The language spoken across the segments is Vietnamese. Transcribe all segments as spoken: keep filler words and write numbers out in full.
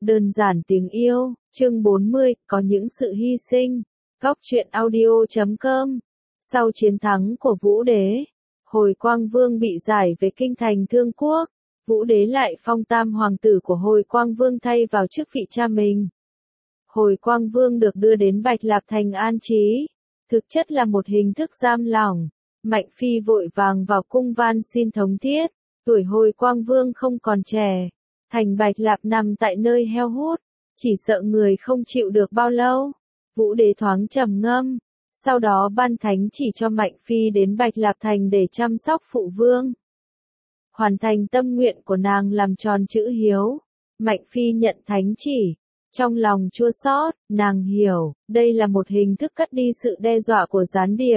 Đơn giản tiếng yêu, chương bốn mươi, có những sự hy sinh. Góc truyện audio chấm com. Sau chiến thắng của Vũ Đế, Hồi Quang Vương bị giải về kinh thành Thương Quốc. Vũ Đế lại phong tam hoàng tử của Hồi Quang Vương thay vào chức vị cha mình. Hồi Quang Vương được đưa đến Bạch Lạp Thành an trí, thực chất là một hình thức giam lỏng. Mạnh Phi vội vàng vào cung van xin thống thiết, tuổi Hồi Quang Vương không còn trẻ. Thành Bạch Lạp nằm tại nơi heo hút, chỉ sợ người không chịu được bao lâu. Vũ Đế thoáng trầm ngâm, sau đó ban thánh chỉ cho Mạnh Phi đến Bạch Lạp Thành để chăm sóc phụ vương. Hoàn thành tâm nguyện của nàng làm tròn chữ hiếu, Mạnh Phi nhận thánh chỉ. Trong lòng chua xót, nàng hiểu, đây là một hình thức cắt đi sự đe dọa của gián điệp.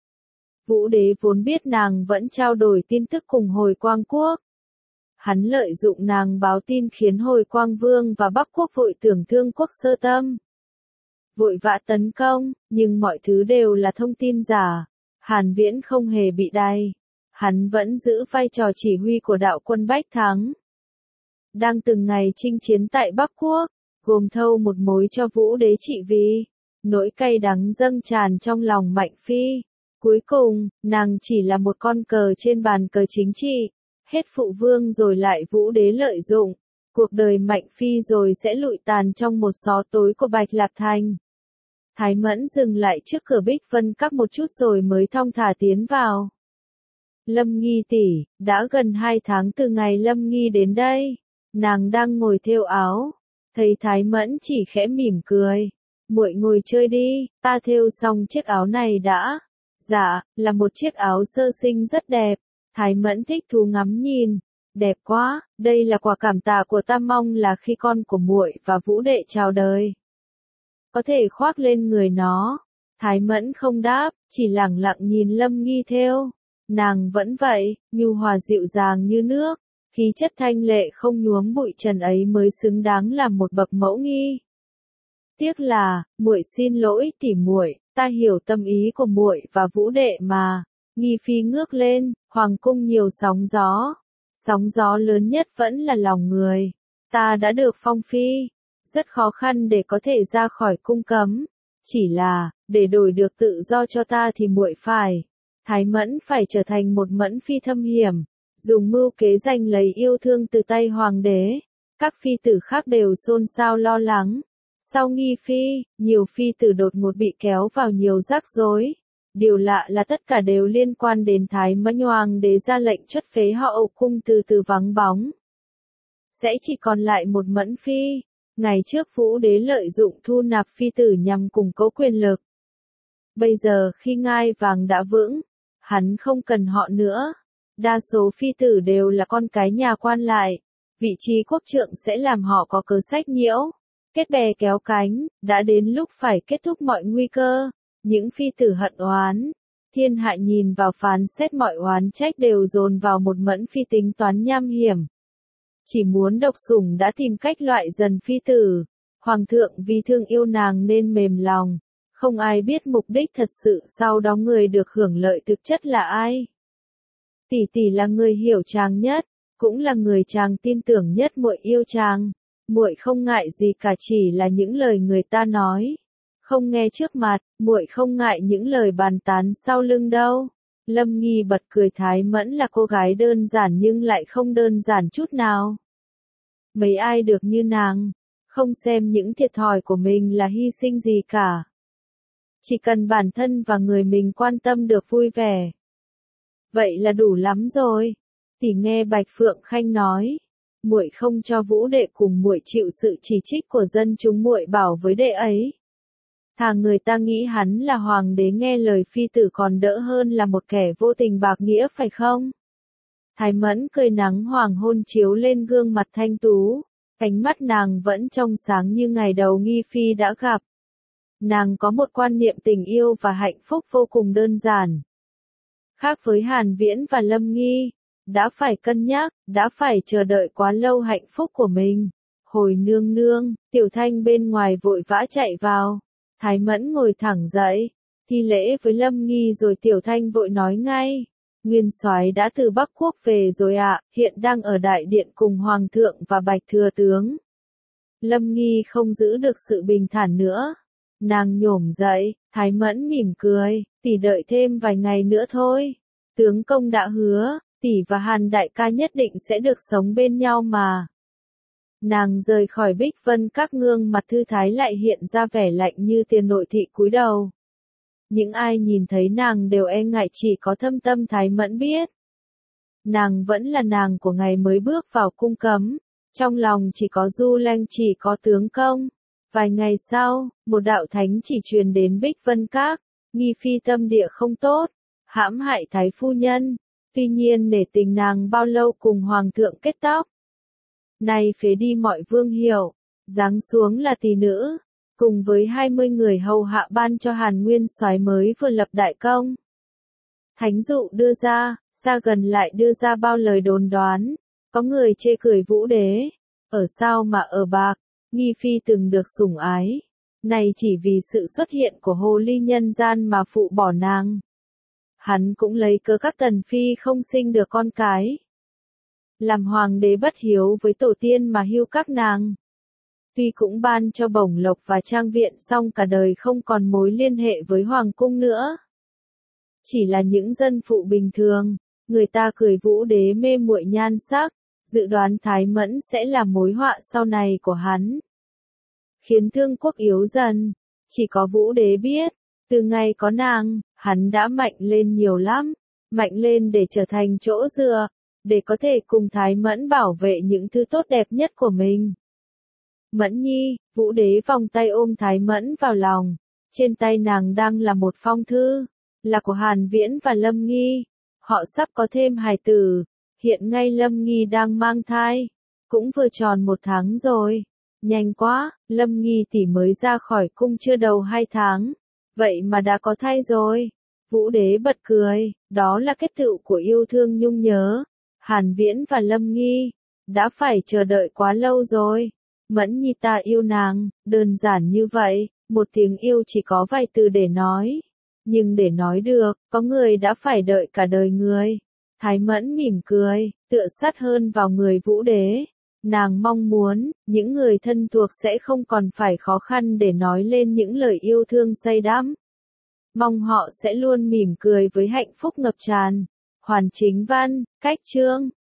Vũ Đế vốn biết nàng vẫn trao đổi tin tức cùng Hồi Quang Quốc. Hắn lợi dụng nàng báo tin khiến Hồi Quang Vương và Bắc Quốc vội tưởng Thương Quốc sơ tâm. Vội vã tấn công, nhưng mọi thứ đều là thông tin giả. Hàn Viễn không hề bị đày. Hắn vẫn giữ vai trò chỉ huy của đạo quân Bách Thắng. Đang từng ngày chinh chiến tại Bắc Quốc, gồm thâu một mối cho Vũ Đế trị vì. Nỗi cay đắng dâng tràn trong lòng Mạnh Phi. Cuối cùng, nàng chỉ là một con cờ trên bàn cờ chính trị. Hết phụ vương rồi lại Vũ Đế lợi dụng. Cuộc đời Mạnh Phi rồi sẽ lụi tàn trong một xó tối của Bạch Lạp Thành. Thái Mẫn dừng lại trước cửa Bích Vân Các một chút rồi mới thong thả tiến vào. Lâm Nghi tỷ, đã gần hai tháng từ ngày Lâm Nghi đến đây. Nàng đang ngồi thêu áo. Thấy Thái Mẫn chỉ khẽ mỉm cười. Muội ngồi chơi đi, ta thêu xong chiếc áo này đã. Dạ, là một chiếc áo sơ sinh rất đẹp. Thái Mẫn thích thú ngắm nhìn. Đẹp quá, đây là quà cảm tạ của ta, mong là khi con của muội và Vũ đệ chào đời, có thể khoác lên người nó. Thái Mẫn không đáp, chỉ lẳng lặng nhìn Lâm Nghi thêu. Nàng vẫn vậy, nhu hòa dịu dàng như nước, khí chất thanh lệ không nhuốm bụi trần ấy mới xứng đáng làm một bậc mẫu nghi. Tiếc là, muội xin lỗi tỉ muội, ta hiểu tâm ý của muội và Vũ đệ mà. Nghi Phi ngước lên, hoàng cung nhiều sóng gió. Sóng gió lớn nhất vẫn là lòng người. Ta đã được phong phi, rất khó khăn để có thể ra khỏi cung cấm. Chỉ là, để đổi được tự do cho ta thì muội phải. Thái Mẫn phải trở thành một mẫn phi thâm hiểm, dùng mưu kế giành lấy yêu thương từ tay hoàng đế. Các phi tử khác đều xôn xao lo lắng. Sau Nghi Phi, nhiều phi tử đột ngột bị kéo vào nhiều rắc rối. Điều lạ là tất cả đều liên quan đến Thái Mẫn. Hoàng đế ra lệnh chuất phế họ, ậu cung từ từ vắng bóng. Sẽ chỉ còn lại một Mẫn Phi. Ngày trước Vũ Đế lợi dụng thu nạp phi tử nhằm củng cố quyền lực. Bây giờ khi ngai vàng đã vững, hắn không cần họ nữa. Đa số phi tử đều là con cái nhà quan lại. Vị trí quốc trượng sẽ làm họ có cớ sách nhiễu. Kết bè kéo cánh, đã đến lúc phải kết thúc mọi nguy cơ. Những phi tử hận oán, thiên hạ nhìn vào phán xét mọi oán trách đều dồn vào một Mẫn Phi tính toán nham hiểm. Chỉ muốn độc sủng đã tìm cách loại dần phi tử. Hoàng thượng vì thương yêu nàng nên mềm lòng. Không ai biết mục đích thật sự sau đó người được hưởng lợi thực chất là ai. Tỷ tỷ là người hiểu chàng nhất, cũng là người chàng tin tưởng nhất. Muội yêu chàng, muội không ngại gì cả, chỉ là những lời người ta nói. Không nghe trước mặt, muội không ngại những lời bàn tán sau lưng đâu. Lâm Nghi bật cười. Thái Mẫn là cô gái đơn giản nhưng lại không đơn giản chút nào. Mấy ai được như nàng, không xem những thiệt thòi của mình là hy sinh gì cả. Chỉ cần bản thân và người mình quan tâm được vui vẻ. Vậy là đủ lắm rồi. Tỷ nghe Bạch Phượng Khanh nói, muội không cho Vũ đệ cùng muội chịu sự chỉ trích của dân chúng, muội bảo với đệ ấy. Thà người ta nghĩ hắn là hoàng đế nghe lời phi tử còn đỡ hơn là một kẻ vô tình bạc nghĩa, phải không? Thái Mẫn cười, nắng hoàng hôn chiếu lên gương mặt thanh tú, ánh mắt nàng vẫn trong sáng như ngày đầu Nghi Phi đã gặp. Nàng có một quan niệm tình yêu và hạnh phúc vô cùng đơn giản. Khác với Hàn Viễn và Lâm Nghi, đã phải cân nhắc, đã phải chờ đợi quá lâu hạnh phúc của mình. Hồi nương nương, Tiểu Thanh bên ngoài vội vã chạy vào. Thái Mẫn ngồi thẳng dậy, thi lễ với Lâm Nghi rồi Tiểu Thanh vội nói ngay. Nguyên soái đã từ Bắc Quốc về rồi ạ, hiện đang ở đại điện cùng Hoàng thượng và Bạch thừa tướng. Lâm Nghi không giữ được sự bình thản nữa. Nàng nhổm dậy, Thái Mẫn mỉm cười, tỷ đợi thêm vài ngày nữa thôi. Tướng công đã hứa, tỷ và Hàn đại ca nhất định sẽ được sống bên nhau mà. Nàng rời khỏi Bích Vân Các, gương mặt thư thái lại hiện ra vẻ lạnh như tiền nội thị cúi đầu. Những ai nhìn thấy nàng đều e ngại, chỉ có thâm tâm Thái Mẫn biết. Nàng vẫn là nàng của ngày mới bước vào cung cấm, trong lòng chỉ có Du Lanh, chỉ có tướng công. Vài ngày sau, một đạo thánh chỉ truyền đến Bích Vân Các, Nghi Phi tâm địa không tốt, hãm hại Thái phu nhân, tuy nhiên nể tình nàng bao lâu cùng Hoàng thượng kết tóc. Nay phế đi mọi vương hiệu, giáng xuống là tỷ nữ, cùng với hai mươi người hầu hạ ban cho Hàn Nguyên soái mới vừa lập đại công. Thánh dụ đưa ra, xa gần lại đưa ra bao lời đồn đoán, có người chê cười Vũ đế, ở sao mà ở bạc, Nghi Phi từng được sủng ái, này chỉ vì sự xuất hiện của hồ ly nhân gian mà phụ bỏ nàng. Hắn cũng lấy cớ các tần phi không sinh được con cái, làm hoàng đế bất hiếu với tổ tiên mà hưu các nàng. Tuy cũng ban cho bổng lộc và trang viện, song cả đời không còn mối liên hệ với hoàng cung nữa. Chỉ là những dân phụ bình thường, người ta cười Vũ đế mê muội nhan sắc, dự đoán Thái Mẫn sẽ là mối họa sau này của hắn. Khiến thương quốc yếu dần, chỉ có Vũ đế biết, từ ngày có nàng, hắn đã mạnh lên nhiều lắm, mạnh lên để trở thành chỗ dựa, để có thể cùng Thái Mẫn bảo vệ những thứ tốt đẹp nhất của mình. Mẫn nhi, Vũ đế vòng tay ôm Thái Mẫn vào lòng, trên tay nàng đang là một phong thư, là của Hàn Viễn và Lâm Nghi, họ sắp có thêm hài tử, hiện ngay Lâm Nghi đang mang thai, cũng vừa tròn một tháng rồi, nhanh quá, Lâm Nghi tỷ mới ra khỏi cung chưa đầu hai tháng, vậy mà đã có thai rồi. Vũ đế bật cười, đó là kết tựu của yêu thương nhung nhớ. Hàn Viễn và Lâm Nghi, đã phải chờ đợi quá lâu rồi. Mẫn nhi ta yêu nàng, đơn giản như vậy, một tiếng yêu chỉ có vài từ để nói. Nhưng để nói được, có người đã phải đợi cả đời người. Thái Mẫn mỉm cười, tựa sát hơn vào người Vũ đế. Nàng mong muốn, những người thân thuộc sẽ không còn phải khó khăn để nói lên những lời yêu thương say đắm. Mong họ sẽ luôn mỉm cười với hạnh phúc ngập tràn. Hoàn Chính Văn, Cách Chương